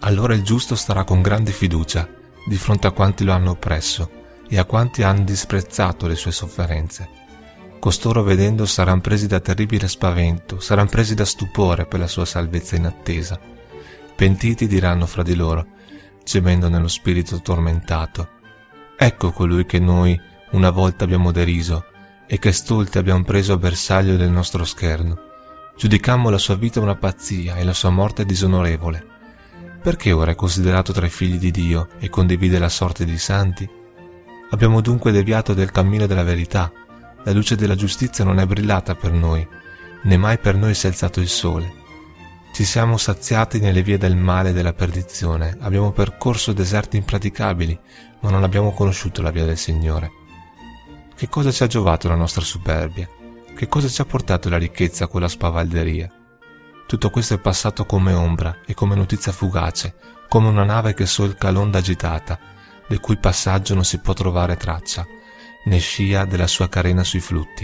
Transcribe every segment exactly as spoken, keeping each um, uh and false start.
Allora il giusto starà con grande fiducia di fronte a quanti lo hanno oppresso e a quanti hanno disprezzato le sue sofferenze. Costoro vedendo saranno presi da terribile spavento, saranno presi da stupore per la sua salvezza inattesa. Pentiti diranno fra di loro, gemendo nello spirito tormentato: ecco colui che noi una volta abbiamo deriso e che stolti abbiamo preso a bersaglio del nostro scherno. Giudicammo la sua vita una pazzia e la sua morte disonorevole. Perché ora è considerato tra i figli di Dio e condivide la sorte dei santi? Abbiamo dunque deviato del cammino della verità. La luce della giustizia non è brillata per noi, né mai per noi si è alzato il sole. Ci siamo saziati nelle vie del male e della perdizione, abbiamo percorso deserti impraticabili, ma non abbiamo conosciuto la via del Signore. Che cosa ci ha giovato la nostra superbia? Che cosa ci ha portato la ricchezza con la spavalderia? Tutto questo è passato come ombra e come notizia fugace, come una nave che solca l'onda agitata, del cui passaggio non si può trovare traccia, né scia della sua carena sui flutti.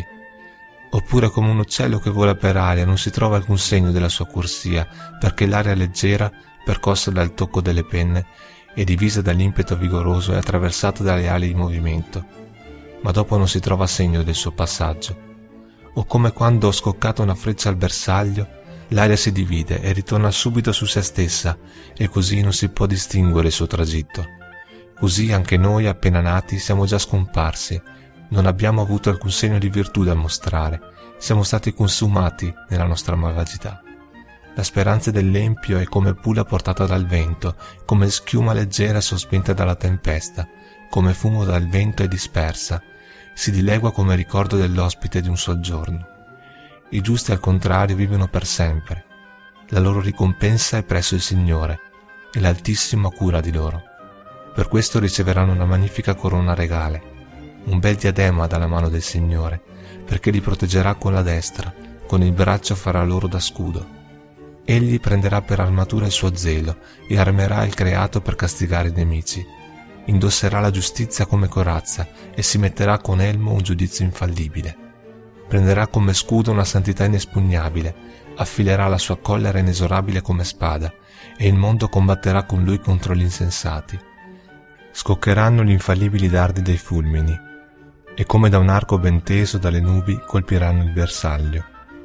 Oppure come un uccello che vola per aria, non si trova alcun segno della sua corsia, perché l'aria leggera, percossa dal tocco delle penne e divisa dall'impeto vigoroso, è attraversata dalle ali in movimento, ma dopo non si trova segno del suo passaggio. O come quando, scoccata una freccia al bersaglio, l'aria si divide e ritorna subito su se stessa, e così non si può distinguere il suo tragitto. Così anche noi, appena nati, siamo già scomparsi, non abbiamo avuto alcun segno di virtù da mostrare, siamo stati consumati nella nostra malvagità. La speranza dell'empio è come pula portata dal vento, come schiuma leggera sospinta dalla tempesta, come fumo dal vento e dispersa, si dilegua come ricordo dell'ospite di un soggiorno. I giusti al contrario vivono per sempre, la loro ricompensa è presso il Signore e l'Altissimo ha cura di loro. Per questo riceveranno una magnifica corona regale, un bel diadema dalla mano del Signore, perché li proteggerà con la destra, con il braccio farà loro da scudo. Egli prenderà per armatura il suo zelo e armerà il creato per castigare i nemici. Indosserà la giustizia come corazza e si metterà con elmo un giudizio infallibile. Prenderà come scudo una santità inespugnabile, affilerà la sua collera inesorabile come spada, e il mondo combatterà con lui contro gli insensati. Scoccheranno gli infallibili dardi dei fulmini, e come da un arco ben teso dalle nubi colpiranno il bersaglio.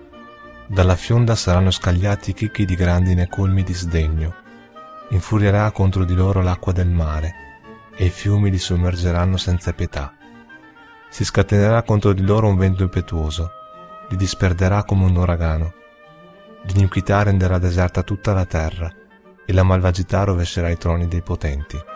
Dalla fionda saranno scagliati i chicchi di grandine colmi di sdegno. Infurierà contro di loro l'acqua del mare, e i fiumi li sommergeranno senza pietà. Si scatenerà contro di loro un vento impetuoso, li disperderà come un uragano. L'iniquità renderà deserta tutta la terra, e la malvagità rovescerà i troni dei potenti.